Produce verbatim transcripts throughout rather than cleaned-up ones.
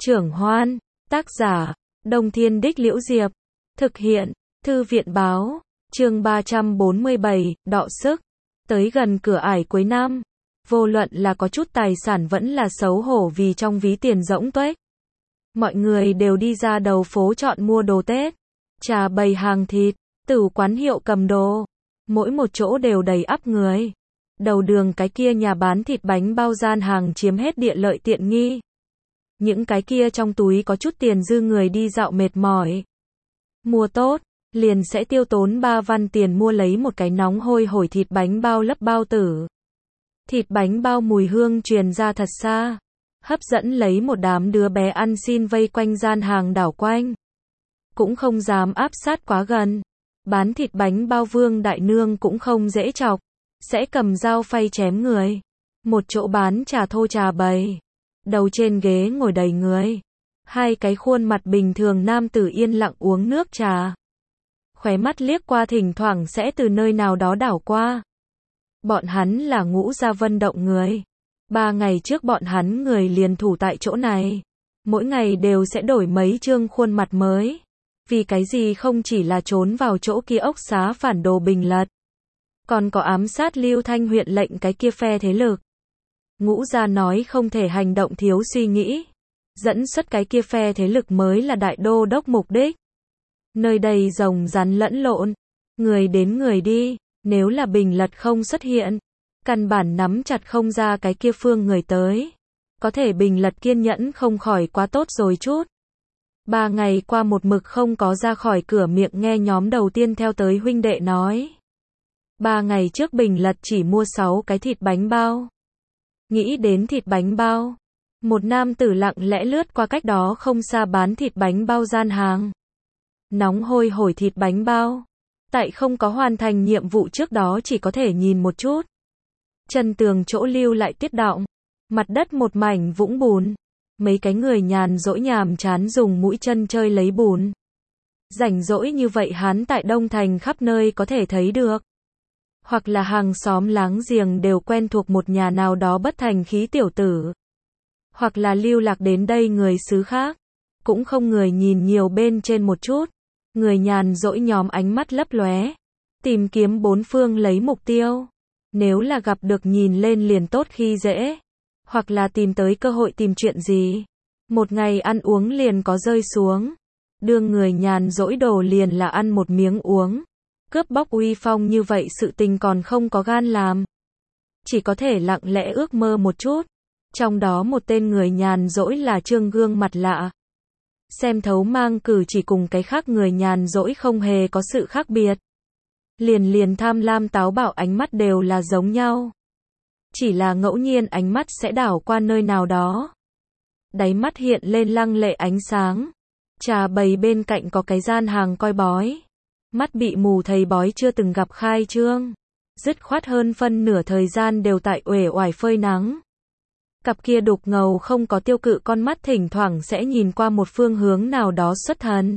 Trưởng Hoan, tác giả, Đông Thiên Đích Liễu Diệp, thực hiện, Thư viện Báo, chương ba trăm bốn mươi bảy, đọ sức. Tới gần cửa ải cuối năm, vô luận là có chút tài sản vẫn là xấu hổ vì trong ví tiền rỗng tuếch. Mọi người đều đi ra đầu phố chọn mua đồ Tết, trà bày hàng thịt, tửu quán hiệu cầm đồ, mỗi một chỗ đều đầy ắp người. Đầu đường cái kia nhà bán thịt bánh bao gian hàng chiếm hết địa lợi tiện nghi. Những cái kia trong túi có chút tiền dư người đi dạo mệt mỏi. Mua tốt, liền sẽ tiêu tốn ba văn tiền mua lấy một cái nóng hôi hổi thịt bánh bao lấp bao tử. Thịt bánh bao mùi hương truyền ra thật xa, hấp dẫn lấy một đám đứa bé ăn xin vây quanh gian hàng đảo quanh. Cũng không dám áp sát quá gần. Bán thịt bánh bao Vương Đại Nương cũng không dễ chọc, sẽ cầm dao phay chém người. Một chỗ bán trà thô trà bày, đầu trên ghế ngồi đầy người. Hai cái khuôn mặt bình thường nam tử yên lặng uống nước trà. Khóe mắt liếc qua thỉnh thoảng sẽ từ nơi nào đó đảo qua. Bọn hắn là Ngũ Gia Vân Động người. Ba ngày trước bọn hắn người liền thủ tại chỗ này. Mỗi ngày đều sẽ đổi mấy chương khuôn mặt mới. Vì cái gì không chỉ là trốn vào chỗ kia ốc xá phản đồ Bình Lật, còn có ám sát Lưu Thanh huyện lệnh cái kia phe thế lực. Ngũ Gia nói không thể hành động thiếu suy nghĩ. Dẫn xuất cái kia phe thế lực mới là đại đô đốc mục đích. Nơi đây rồng rắn lẫn lộn, người đến người đi, nếu là Bình Lật không xuất hiện, căn bản nắm chặt không ra cái kia phương người tới. Có thể Bình Lật kiên nhẫn không khỏi quá tốt rồi chút. Ba ngày qua một mực không có ra khỏi cửa miệng nghe nhóm đầu tiên theo tới huynh đệ nói. Ba ngày trước Bình Lật chỉ mua sáu cái thịt bánh bao. Nghĩ đến thịt bánh bao, một nam tử lặng lẽ lướt qua cách đó không xa bán thịt bánh bao gian hàng. Nóng hôi hổi thịt bánh bao. Tại không có hoàn thành nhiệm vụ trước đó chỉ có thể nhìn một chút. Chân tường chỗ lưu lại tiết đọng. Mặt đất một mảnh vũng bùn. Mấy cái người nhàn rỗi nhàm chán dùng mũi chân chơi lấy bùn. Rảnh rỗi như vậy hắn tại Đông Thành khắp nơi có thể thấy được. Hoặc là hàng xóm láng giềng đều quen thuộc một nhà nào đó bất thành khí tiểu tử. Hoặc là lưu lạc đến đây người xứ khác. Cũng không người nhìn nhiều bên trên một chút. Người nhàn rỗi nhóm ánh mắt lấp lóe. Tìm kiếm bốn phương lấy mục tiêu. Nếu là gặp được nhìn lên liền tốt khi dễ. Hoặc là tìm tới cơ hội tìm chuyện gì. Một ngày ăn uống liền có rơi xuống. Đương người nhàn rỗi đồ liền là ăn một miếng uống. Cướp bóc uy phong như vậy sự tình còn không có gan làm. Chỉ có thể lặng lẽ ước mơ một chút. Trong đó một tên người nhàn rỗi là Trương gương mặt lạ. Xem thấu mang cử chỉ cùng cái khác người nhàn rỗi không hề có sự khác biệt. Liền liền tham lam táo bạo ánh mắt đều là giống nhau. Chỉ là ngẫu nhiên ánh mắt sẽ đảo qua nơi nào đó. Đáy mắt hiện lên lăng lệ ánh sáng. Trà bày bên cạnh có cái gian hàng coi bói. Mắt bị mù thầy bói chưa từng gặp khai trương. Dứt khoát hơn phân nửa thời gian đều tại uể oải phơi nắng. Cặp kia đục ngầu không có tiêu cự con mắt thỉnh thoảng sẽ nhìn qua một phương hướng nào đó xuất thần.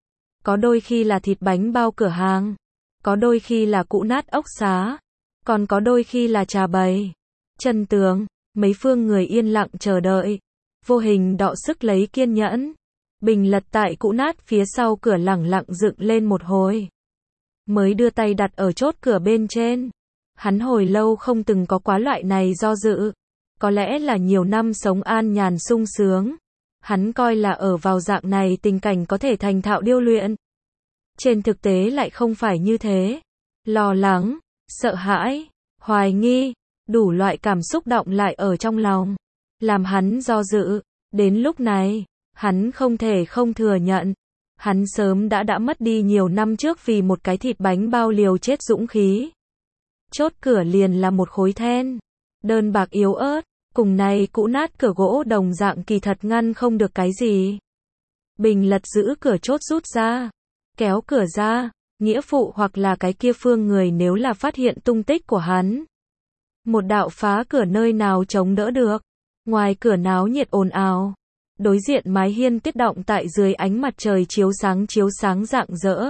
Có đôi khi là thịt bánh bao cửa hàng. Có đôi khi là cũ nát ốc xá. Còn có đôi khi là trà bày. Chân tường, mấy phương người yên lặng chờ đợi. Vô hình đọ sức lấy kiên nhẫn. Bình Lật tại cũ nát phía sau cửa lẳng lặng dựng lên một hồi. Mới đưa tay đặt ở chốt cửa bên trên. Hắn hồi lâu không từng có quá loại này do dự. Có lẽ là nhiều năm sống an nhàn sung sướng. Hắn coi là ở vào dạng này tình cảnh có thể thành thạo điêu luyện. Trên thực tế lại không phải như thế. Lo lắng, sợ hãi, hoài nghi, đủ loại cảm xúc động lại ở trong lòng. Làm hắn do dự. Đến lúc này, hắn không thể không thừa nhận. Hắn sớm đã đã mất đi nhiều năm trước vì một cái thịt bánh bao liều chết dũng khí. Chốt cửa liền là một khối then. Đơn bạc yếu ớt. Cùng này cũ nát cửa gỗ đồng dạng kỳ thật ngăn không được cái gì. Bình Lật giữ cửa chốt rút ra. Kéo cửa ra. Nghĩa phụ hoặc là cái kia phương người nếu là phát hiện tung tích của hắn. Một đạo phá cửa nơi nào chống đỡ được. Ngoài cửa náo nhiệt ồn ào. Đối diện mái hiên tiết động tại dưới ánh mặt trời chiếu sáng chiếu sáng rạng rỡ.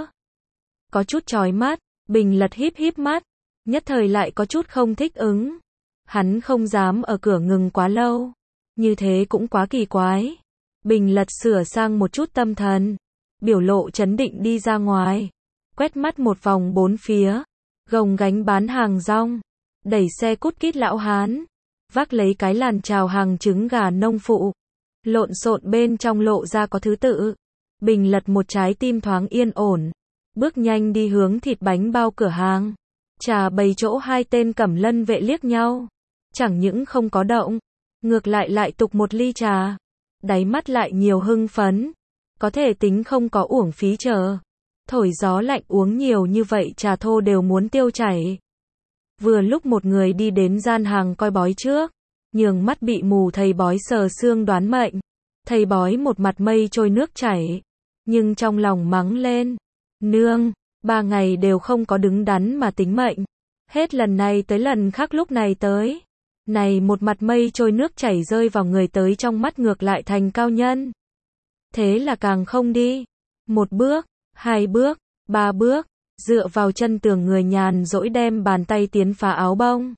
Có chút chói mắt. Bình Lật híp híp mắt. Nhất thời lại có chút không thích ứng. Hắn không dám ở cửa ngừng quá lâu. Như thế cũng quá kỳ quái. Bình Lật sửa sang một chút tâm thần, biểu lộ trấn định đi ra ngoài, quét mắt một vòng bốn phía, gồng gánh bán hàng rong, đẩy xe cút kít lão hán, vác lấy cái làn chào hàng trứng gà nông phụ, lộn xộn bên trong lộ ra có thứ tự. Bình Lật một trái tim thoáng yên ổn, bước nhanh đi hướng thịt bánh bao cửa hàng. Trà bày chỗ hai tên Cẩm Lân vệ liếc nhau, chẳng những không có động, ngược lại lại tục một ly trà, đáy mắt lại nhiều hưng phấn, có thể tính không có uổng phí chờ. Thổi gió lạnh uống nhiều như vậy trà thô đều muốn tiêu chảy. Vừa lúc một người đi đến gian hàng coi bói trước, nhường mắt bị mù thầy bói sờ xương đoán mệnh. Thầy bói một mặt mây trôi nước chảy, nhưng trong lòng mắng lên, nương, ba ngày đều không có đứng đắn mà tính mệnh, hết lần này tới lần khác lúc này tới, này một mặt mây trôi nước chảy rơi vào người tới trong mắt ngược lại thành cao nhân. Thế là càng không đi, một bước, hai bước, ba bước, dựa vào chân tường người nhàn rỗi đem bàn tay tiến phá áo bông,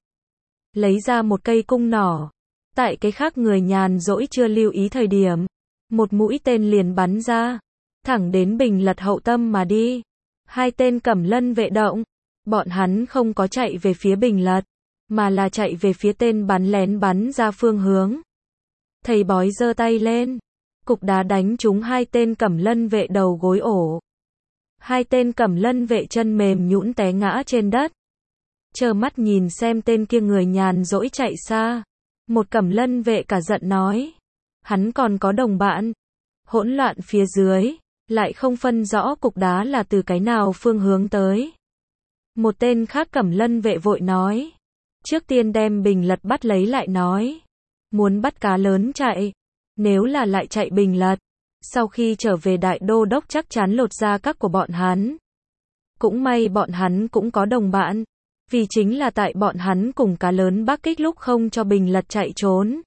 lấy ra một cây cung nỏ, tại cái khác người nhàn rỗi chưa lưu ý thời điểm, một mũi tên liền bắn ra, thẳng đến Bình Lật hậu tâm mà đi. Hai tên Cẩm Lân vệ động, bọn hắn không có chạy về phía Bình Lật, mà là chạy về phía tên bắn lén bắn ra phương hướng. Thầy bói giơ tay lên, cục đá đánh trúng hai tên Cẩm Lân vệ đầu gối ổ. Hai tên Cẩm Lân vệ chân mềm nhũn té ngã trên đất. Trơ mắt nhìn xem tên kia người nhàn rỗi chạy xa. Một Cẩm Lân vệ cả giận nói, hắn còn có đồng bạn. Hỗn loạn phía dưới, lại không phân rõ cục đá là từ cái nào phương hướng tới. Một tên khác Cẩm Lân vệ vội nói, trước tiên đem Bình Lật bắt lấy lại nói, muốn bắt cá lớn chạy, nếu là lại chạy Bình Lật, sau khi trở về đại đô đốc chắc chắn lột da các của bọn hắn. Cũng may bọn hắn cũng có đồng bạn, vì chính là tại bọn hắn cùng cá lớn bắc kích lúc không cho Bình Lật chạy trốn.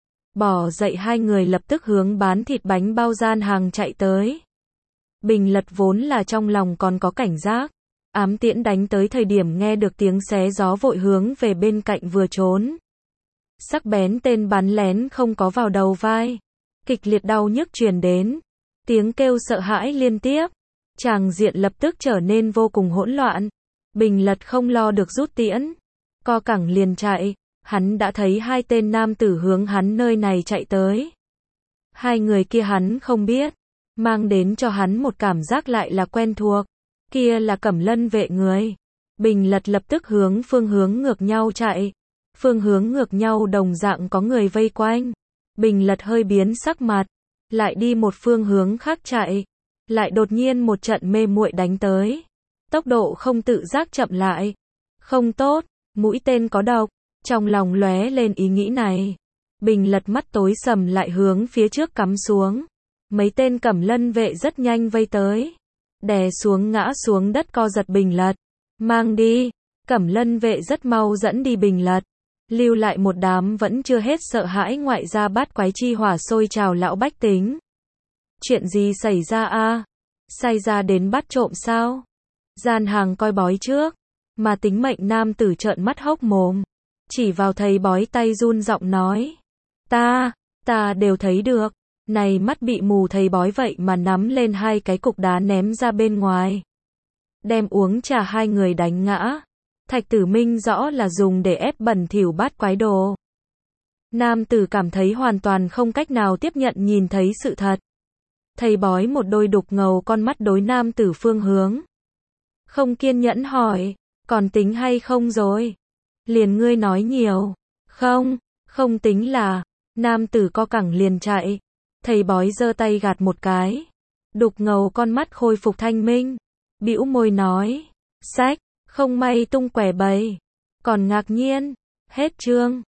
Bỏ dậy hai người lập tức hướng bán thịt bánh bao gian hàng chạy tới. Bình Lật vốn là trong lòng còn có cảnh giác, ám tiễn đánh tới thời điểm nghe được tiếng xé gió vội hướng về bên cạnh vừa trốn. Sắc bén tên bắn lén không có vào đầu vai, kịch liệt đau nhức truyền đến, tiếng kêu sợ hãi liên tiếp, tràng diện lập tức trở nên vô cùng hỗn loạn. Bình Lật không lo được rút tiễn, co cẳng liền chạy, hắn đã thấy hai tên nam tử hướng hắn nơi này chạy tới. Hai người kia hắn không biết, mang đến cho hắn một cảm giác lại là quen thuộc, kia là Cẩm Lân vệ người. Bình Lật lập tức hướng phương hướng ngược nhau chạy, phương hướng ngược nhau đồng dạng có người vây quanh. Bình Lật hơi biến sắc mặt, lại đi một phương hướng khác chạy, lại đột nhiên một trận mê muội đánh tới. Tốc độ không tự giác chậm lại. Không tốt, mũi tên có độc, trong lòng lóe lên ý nghĩ này. Bình Lật mắt tối sầm lại hướng phía trước cắm xuống. Mấy tên Cẩm Lân vệ rất nhanh vây tới, đè xuống ngã xuống đất co giật Bình Lật. Mang đi, Cẩm Lân vệ rất mau dẫn đi Bình Lật, lưu lại một đám vẫn chưa hết sợ hãi ngoại gia bát quái chi hỏa sôi trào lão bách tính. Chuyện gì xảy ra a? Sai ra đến bắt trộm sao? Gian hàng coi bói trước, mà tính mệnh nam tử trợn mắt hốc mồm, chỉ vào thầy bói tay run giọng nói, ta, ta đều thấy được. Này mắt bị mù thầy bói vậy mà nắm lên hai cái cục đá ném ra bên ngoài, đem uống trà hai người đánh ngã. Thạch Tử Minh rõ là dùng để ép bẩn thỉu bát quái đồ. Nam tử cảm thấy hoàn toàn không cách nào tiếp nhận nhìn thấy sự thật. Thầy bói một đôi đục ngầu con mắt đối nam tử phương hướng, không kiên nhẫn hỏi, còn tính hay không rồi? Liền ngươi nói nhiều. Không, không tính là. Nam tử co cẳng liền chạy. Thầy bói giơ tay gạt một cái, đục ngầu con mắt khôi phục thanh minh, bĩu môi nói, sách, không may tung quẻ bày, còn ngạc nhiên. Hết chương.